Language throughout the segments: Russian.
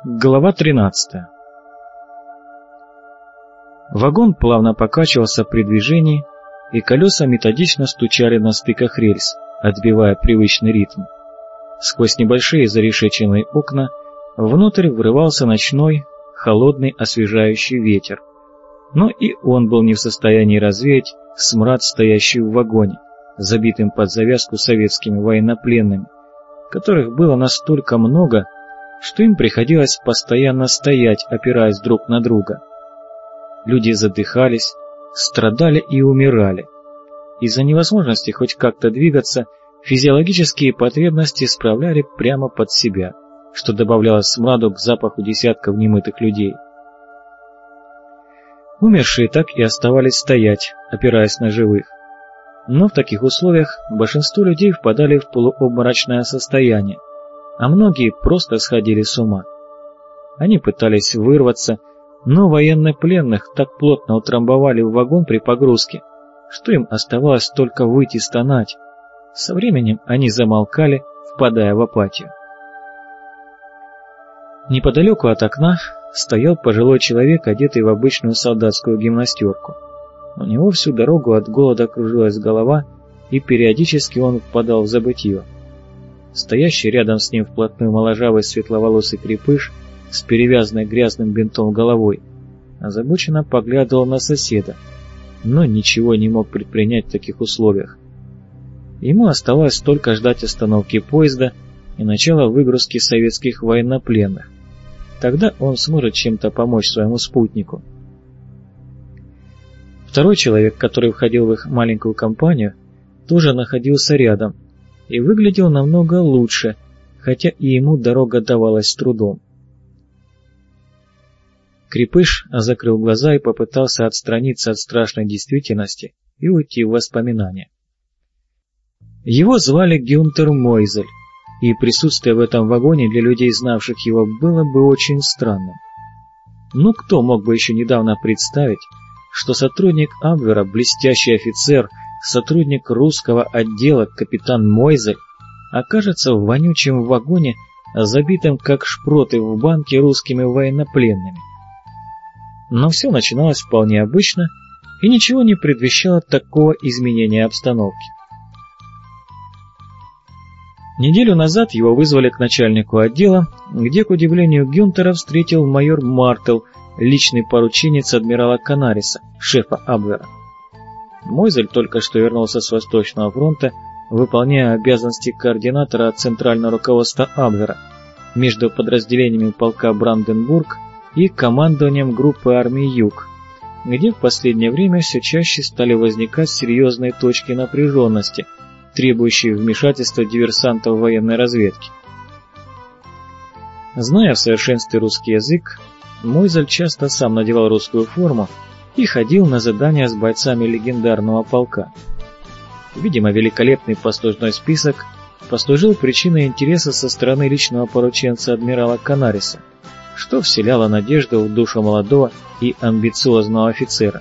Глава 13. Вагон плавно покачивался при движении, и колеса методично стучали на стыках рельс, отбивая привычный ритм. Сквозь небольшие зарешеченные окна внутрь врывался ночной, холодный, освежающий ветер. Но и он был не в состоянии развеять смрад, стоящий в вагоне, забитым под завязку советскими военнопленными, которых было настолько много, что им приходилось постоянно стоять, опираясь друг на друга. Люди задыхались, страдали и умирали. Из-за невозможности хоть как-то двигаться, физиологические потребности справляли прямо под себя, что добавляло смраду к запаху десятков немытых людей. Умершие так и оставались стоять, опираясь на живых. Но в таких условиях большинство людей впадали в полуобморочное состояние, а многие просто сходили с ума. Они пытались вырваться, но военнопленных так плотно утрамбовали в вагон при погрузке, что им оставалось только выйти стонать. Со временем они замолкали, впадая в апатию. Неподалеку от окна стоял пожилой человек, одетый в обычную солдатскую гимнастерку. У него всю дорогу от голода кружилась голова, и периодически он впадал в забытье. Стоящий рядом с ним вплотную моложавый светловолосый крепыш с перевязанной грязным бинтом головой озабоченно поглядывал на соседа, но ничего не мог предпринять в таких условиях. Ему оставалось только ждать остановки поезда и начала выгрузки советских военнопленных. Тогда он сможет чем-то помочь своему спутнику. Второй человек, который входил в их маленькую компанию, тоже находился рядом и выглядел намного лучше, хотя и ему дорога давалась с трудом. Крепыш закрыл глаза и попытался отстраниться от страшной действительности и уйти в воспоминания. Его звали Гюнтер Мойзель, и присутствие в этом вагоне для людей, знавших его, было бы очень странным. Ну кто мог бы еще недавно представить, что сотрудник Абвера, блестящий офицер, сотрудник русского отдела капитан Мойзель окажется в вонючем вагоне, забитым как шпроты в банке русскими военнопленными. Но все начиналось вполне обычно, и ничего не предвещало такого изменения обстановки. Неделю назад его вызвали к начальнику отдела, где, к удивлению Гюнтера, встретил майор Мартл, личный порученец адмирала Канариса, шефа Абвера. Мойзель только что вернулся с Восточного фронта, выполняя обязанности координатора центрального руководства Абвера между подразделениями полка Бранденбург и командованием группы армий Юг, где в последнее время все чаще стали возникать серьезные точки напряженности, требующие вмешательства диверсантов военной разведки. Зная в совершенстве русский язык, Мойзель часто сам надевал русскую форму и ходил на задания с бойцами легендарного полка. Видимо, великолепный послужной список послужил причиной интереса со стороны личного порученца адмирала Канариса, что вселяло надежду в душу молодого и амбициозного офицера.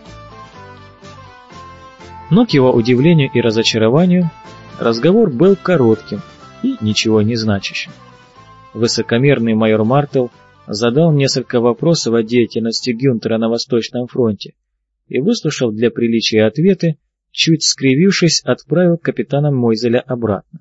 Но, к его удивлению и разочарованию, разговор был коротким и ничего не значащим. Высокомерный майор Мартл задал несколько вопросов о деятельности Гюнтера на Восточном фронте и, выслушав для приличия ответы, чуть скривившись, отправил капитана Мойзеля обратно.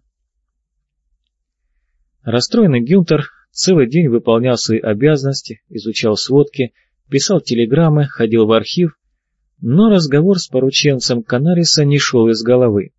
Расстроенный Гюнтер целый день выполнял свои обязанности, изучал сводки, писал телеграммы, ходил в архив, но разговор с порученцем Канариса не шел из головы.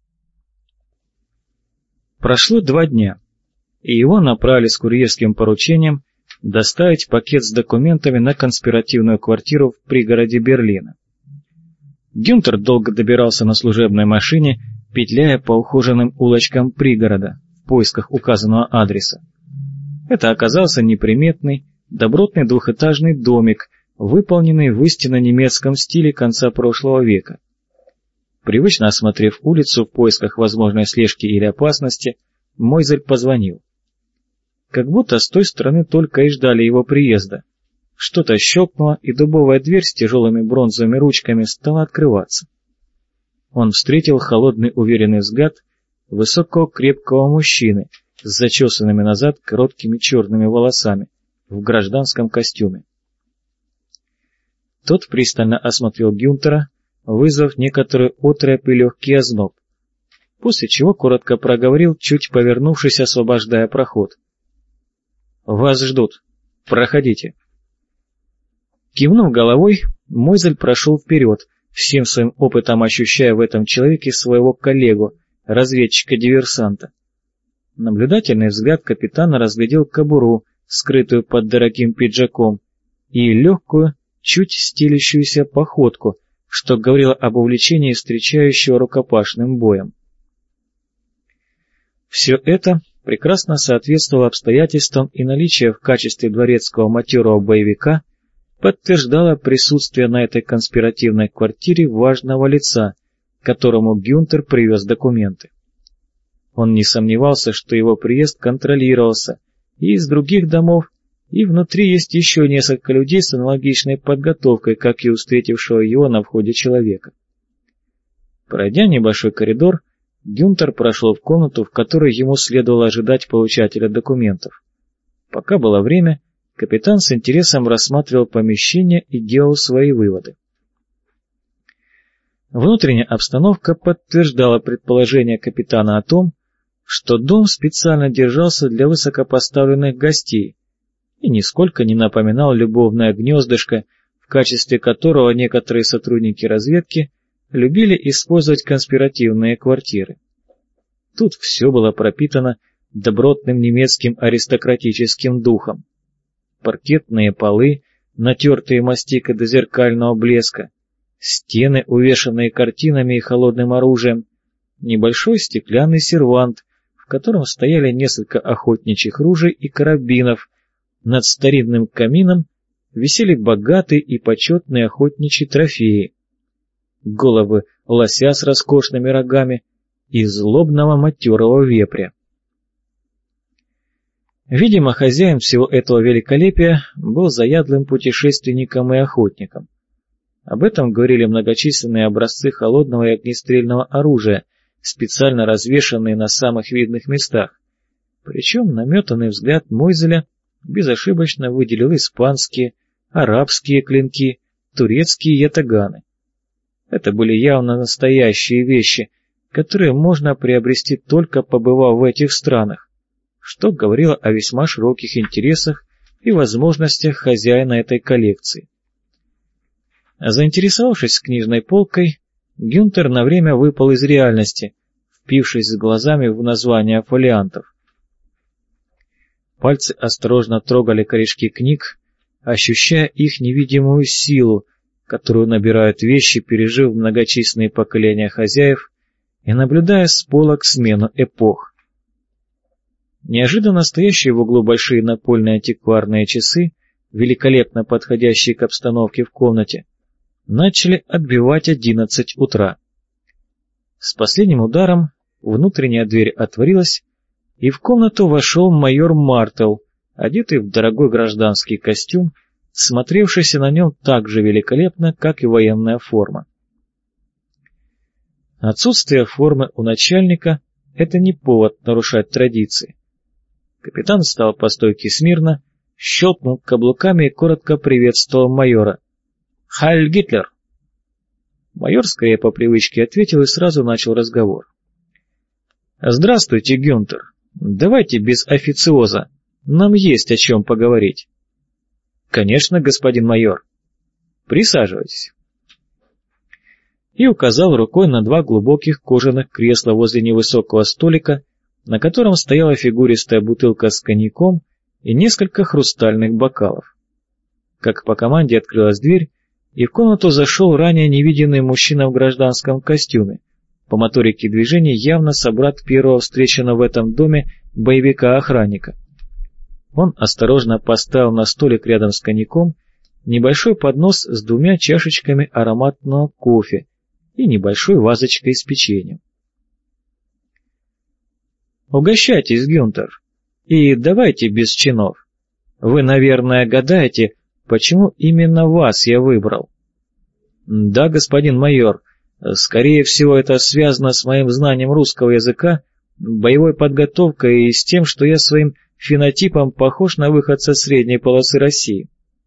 Прошло 2 дня, и его направили с курьерским поручением доставить пакет с документами на конспиративную квартиру в пригороде Берлина. Гюнтер долго добирался на служебной машине, петляя по ухоженным улочкам пригорода в поисках указанного адреса. Это оказался неприметный, добротный двухэтажный домик, выполненный в истинно немецком стиле конца прошлого века. Привычно осмотрев улицу в поисках возможной слежки или опасности, Мойзель позвонил. Как будто с той стороны только и ждали его приезда. Что-то щелкнуло, и дубовая дверь с тяжелыми бронзовыми ручками стала открываться. Он встретил холодный уверенный взгляд высокого крепкого мужчины с зачесанными назад короткими черными волосами, в гражданском костюме. Тот пристально осмотрел Гюнтера, вызвав некоторую отрябь и легкий озноб, после чего коротко проговорил, чуть повернувшись, освобождая проход. «Вас ждут. Проходите». Кивнув головой, Мойзель прошел вперед, всем своим опытом ощущая в этом человеке своего коллегу, разведчика-диверсанта. Наблюдательный взгляд капитана разглядел кобуру, скрытую под дорогим пиджаком, и легкую, чуть стелящуюся походку, что говорило об увлечении встречающего рукопашным боем. Все это прекрасно соответствовало обстоятельствам, и наличие в качестве дворецкого матерого боевика подтверждало присутствие на этой конспиративной квартире важного лица, которому Гюнтер привез документы. Он не сомневался, что его приезд контролировался и из других домов, и внутри есть еще несколько людей с аналогичной подготовкой, как и у встретившего его на входе человека. Пройдя небольшой коридор, Гюнтер прошел в комнату, в которой ему следовало ожидать получателя документов. Пока было время, капитан с интересом рассматривал помещение и делал свои выводы. Внутренняя обстановка подтверждала предположение капитана о том, что дом специально держался для высокопоставленных гостей и нисколько не напоминал любовное гнездышко, в качестве которого некоторые сотрудники разведки любили использовать конспиративные квартиры. Тут все было пропитано добротным немецким аристократическим духом. Паркетные полы, натертые мастикой до зеркального блеска, стены, увешанные картинами и холодным оружием, небольшой стеклянный сервант, в котором стояли несколько охотничьих ружей и карабинов. Над старинным камином висели богатые и почетные охотничьи трофеи: головы лося с роскошными рогами и злобного матерого вепря. Видимо, хозяин всего этого великолепия был заядлым путешественником и охотником. Об этом говорили многочисленные образцы холодного и огнестрельного оружия, специально развешанные на самых видных местах. Причем наметанный взгляд Мойзеля безошибочно выделил испанские, арабские клинки, турецкие ятаганы. Это были явно настоящие вещи, которые можно приобрести только побывав в этих странах, что говорило о весьма широких интересах и возможностях хозяина этой коллекции. Заинтересовавшись книжной полкой, Гюнтер на время выпал из реальности, впившись глазами в названия фолиантов. Пальцы осторожно трогали корешки книг, ощущая их невидимую силу, которую набирают вещи, пережив многочисленные поколения хозяев и наблюдая с полок смену эпох. Неожиданно стоящие в углу большие напольные антикварные часы, великолепно подходящие к обстановке в комнате, начали отбивать 11 утра. С последним ударом внутренняя дверь отворилась, и в комнату вошел майор Мартел, одетый в дорогой гражданский костюм, смотревшийся на нем так же великолепно, как и военная форма. Отсутствие формы у начальника — это не повод нарушать традиции. Капитан встал по стойке смирно, щелкнул каблуками и коротко приветствовал майора. «Хайль Гитлер!» Майор скорее по привычке ответил и сразу начал разговор. «Здравствуйте, Гюнтер. Давайте без официоза. Нам есть о чем поговорить». «Конечно, господин майор. Присаживайтесь». И указал рукой на два глубоких кожаных кресла возле невысокого столика, на котором стояла фигуристая бутылка с коньяком и несколько хрустальных бокалов. Как по команде открылась дверь, и в комнату зашел ранее невиденный мужчина в гражданском костюме, по моторике движений явно собрат первого встреченного в этом доме боевика-охранника. Он осторожно поставил на столик рядом с коньяком небольшой поднос с двумя чашечками ароматного кофе и небольшой вазочкой с печеньем. «Угощайтесь, Гюнтер, и давайте без чинов. Вы, наверное, гадаете, почему именно вас я выбрал?» «Да, господин майор, скорее всего, это связано с моим знанием русского языка, боевой подготовкой и с тем, что я своим фенотипом похож на выходца средней полосы России.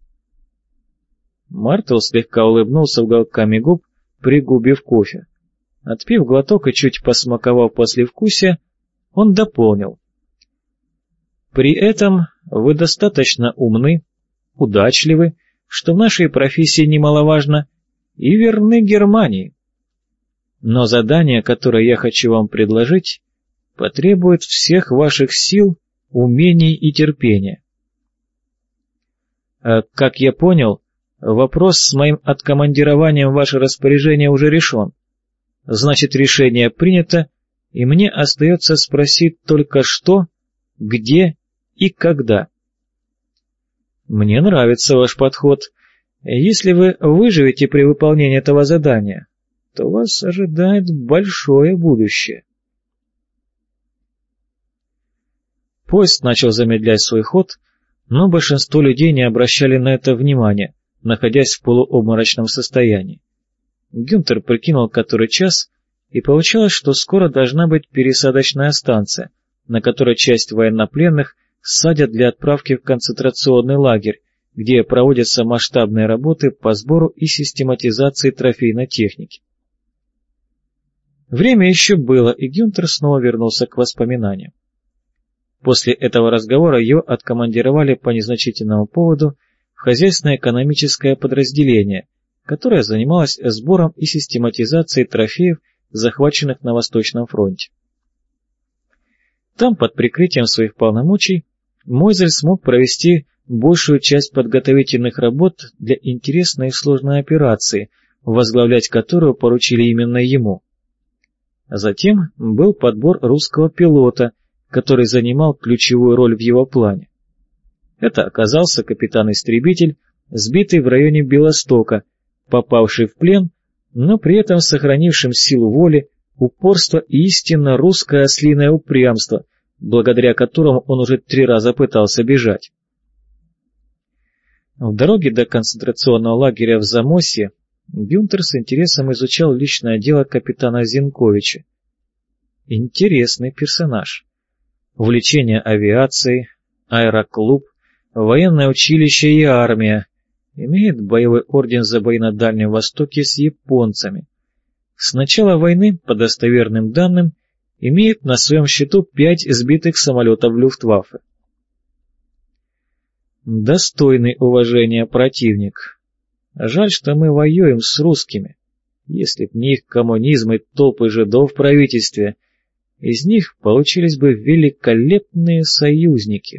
Мартл слегка улыбнулся уголками губ, пригубив кофе. Отпив глоток и чуть посмаковав послевкусие, он дополнил. При этом вы достаточно умны, удачливы, что в нашей профессии немаловажно, и верны Германии. Но задание, которое я хочу вам предложить, потребует всех ваших сил, умений и терпения. Как я понял, вопрос с моим откомандированием в ваше распоряжение уже решен. Значит, решение принято, и мне остается спросить только что, где и когда. Мне нравится ваш подход. Если вы выживете при выполнении этого задания, то вас ожидает большое будущее. Поезд начал замедлять свой ход, но большинство людей не обращали на это внимания, находясь в полуобморочном состоянии. Гюнтер прикинул, который час, и получалось, что скоро должна быть пересадочная станция, на которой часть военнопленных садят для отправки в концентрационный лагерь, где проводятся масштабные работы по сбору и систематизации трофейной техники. Время еще было, и Гюнтер снова вернулся к воспоминаниям. После этого разговора его откомандировали по незначительному поводу в хозяйственно-экономическое подразделение, которое занималось сбором и систематизацией трофеев, захваченных на Восточном фронте. Там, под прикрытием своих полномочий, Мойзель смог провести большую часть подготовительных работ для интересной и сложной операции, возглавлять которую поручили именно ему. Затем был подбор русского пилота, который занимал ключевую роль в его плане. Это оказался капитан-истребитель, сбитый в районе Белостока, попавший в плен, но при этом сохранившим силу воли, упорство и истинно русское ослиное упрямство, благодаря которому он уже 3 раза пытался бежать. В дороге до концентрационного лагеря в Замосье Гюнтер с интересом изучал личное дело капитана Зинковича. Интересный персонаж. Увлечение авиацией, аэроклуб, военное училище и армия. Имеет боевой орден за бои на Дальнем Востоке с японцами. С начала войны, по достоверным данным, имеет на своем счету 5 сбитых самолетов Люфтваффе. Достойный уважения противник. Жаль, что мы воюем с русскими. Если б не их коммунизм и толпы жидов в правительстве, из них получились бы великолепные союзники.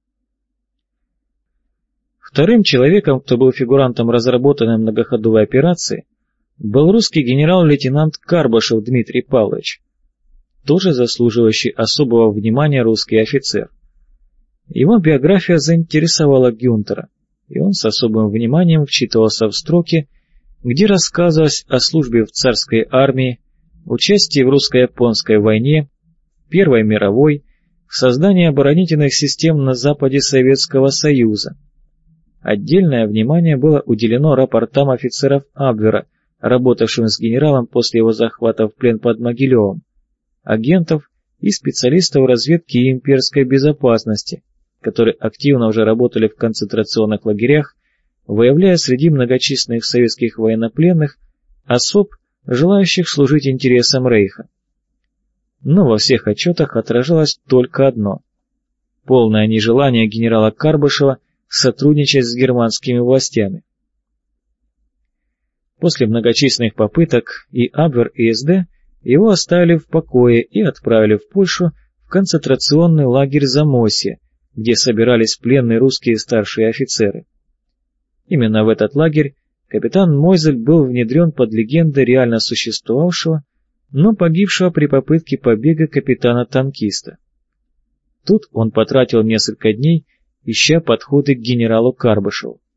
Вторым человеком, кто был фигурантом разработанной многоходовой операции, был русский генерал-лейтенант Карбашев Дмитрий Павлович, тоже заслуживающий особого внимания русский офицер. Его биография заинтересовала Гюнтера, и он с особым вниманием вчитывался в строки, где рассказывалось о службе в царской армии, участии в русско-японской войне, Первой мировой, в создании оборонительных систем на западе Советского Союза. Отдельное внимание было уделено рапортам офицеров Абвера, работавшим с генералом после его захвата в плен под Могилевом, агентов и специалистов разведки и имперской безопасности, которые активно уже работали в концентрационных лагерях, выявляя среди многочисленных советских военнопленных особ, желающих служить интересам Рейха. Но во всех отчетах отражалось только одно – полное нежелание генерала Карбышева сотрудничать с германскими властями. После многочисленных попыток и Абвер, и СД его оставили в покое и отправили в Польшу в концентрационный лагерь Замосье, где собирались пленные русские старшие офицеры. Именно в этот лагерь капитан Мойзель был внедрен под легендой реально существовавшего, но погибшего при попытке побега капитана-танкиста. Тут он потратил несколько дней, ища подходы к генералу Карбышеву.